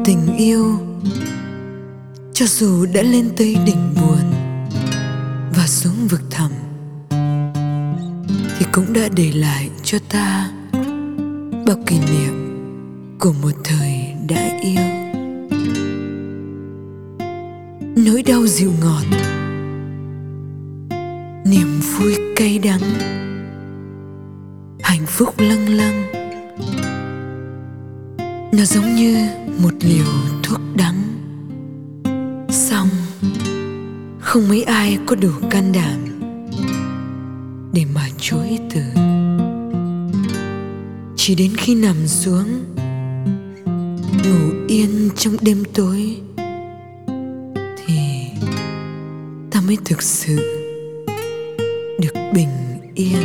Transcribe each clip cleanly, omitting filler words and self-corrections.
tình yêu, cho dù đã lên tới đỉnh buồn và xuống vực thẳm, thì cũng đã để lại cho ta bao kỷ niệm của một thời đã yêu. Nỗi đau dịu ngọt, niềm vui cay đắng, hạnh phúc lâng lâng, nó giống như một liều thuốc đắng. Xong không mấy ai có đủ can đảm để mà chối từ. Chỉ đến khi nằm xuống ngủ yên trong đêm tối thì ta mới thực sự được bình yên.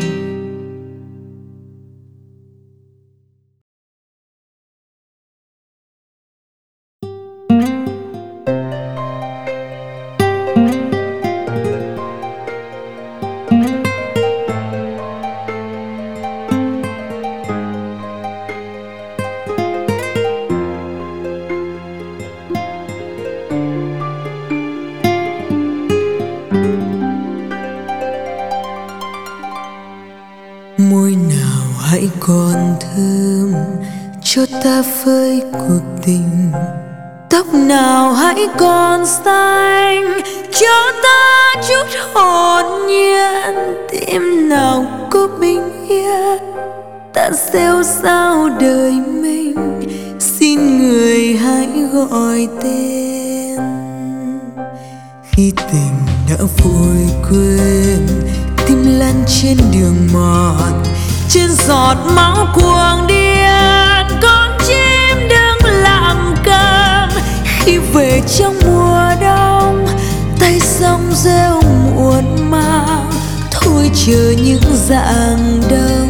Môi nào hãy còn thơm cho ta phơi cuộc tình, tóc nào hãy còn xanh cho ta chút hồn nhiên, tim nào có bình yên ta rêu rao đời mình, xin người hãy gọi tên. Khi tình đã vội quên, tim lan trên đường mòn, trên giọt máu cuồng điên, con chim đứng lặng câm. Khi về trong mùa đông, tay sông rêu muộn màng, thôi chờ những rạng đông.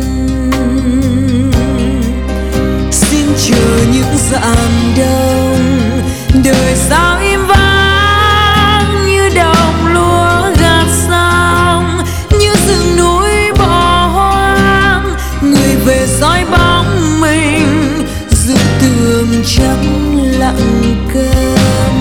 Xin chờ những rạng đông, đời sao im vắng như đồng lúa gạt xong, như rừng núi bỏ hoang. Người về dõi bóng mình giữa tường trắng lặng câm.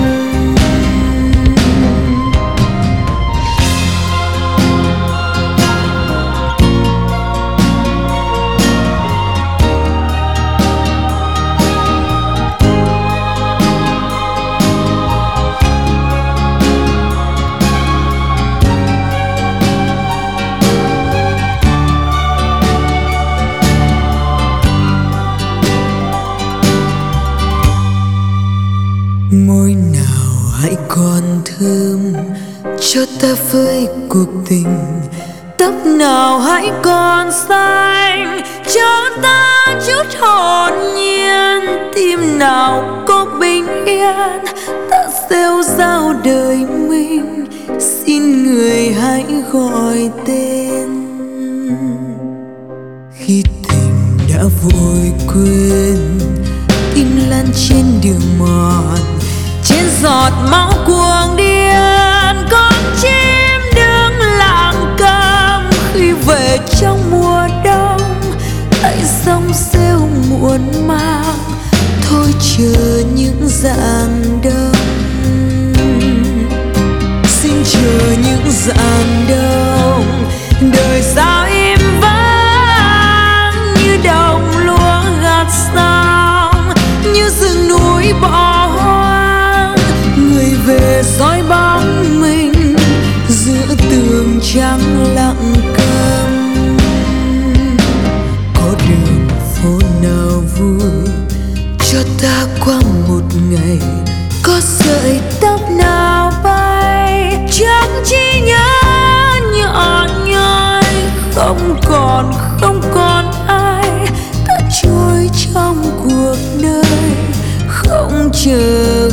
Môi nào hãy còn thơm cho ta phơi cuộc tình, tóc nào hãy còn xanh cho ta chút hồn nhiên, tim nào có bình yên ta rêu rao đời mình, xin người hãy gọi tên. Khi tình đã vội quên, tim lan trên đường mòn, trên giọt máu cuồng điên, con chim đứng lặng câm. Khi về trong mùa đông, tay sông rêu muộn màng, thôi chờ những rạng đông. Xin chờ những rạng đông, đời sao im vắng như đồng lúa gạt xong, như rừng núi bỏ hoang. Người về dõi bóng mình giữa tường trắng lặng câm. Có đường phố nào vui cho ta qua một ngày, có sợi tóc nào bay trong trí nhớ nhỏ nhoi. Không còn ai ta trôi trong cuộc đời, không chờ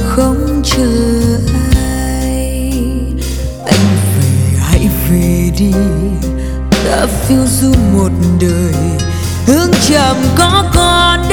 ai. Anh về hãy về đi, ta phiêu du một đời, hương trầm có còn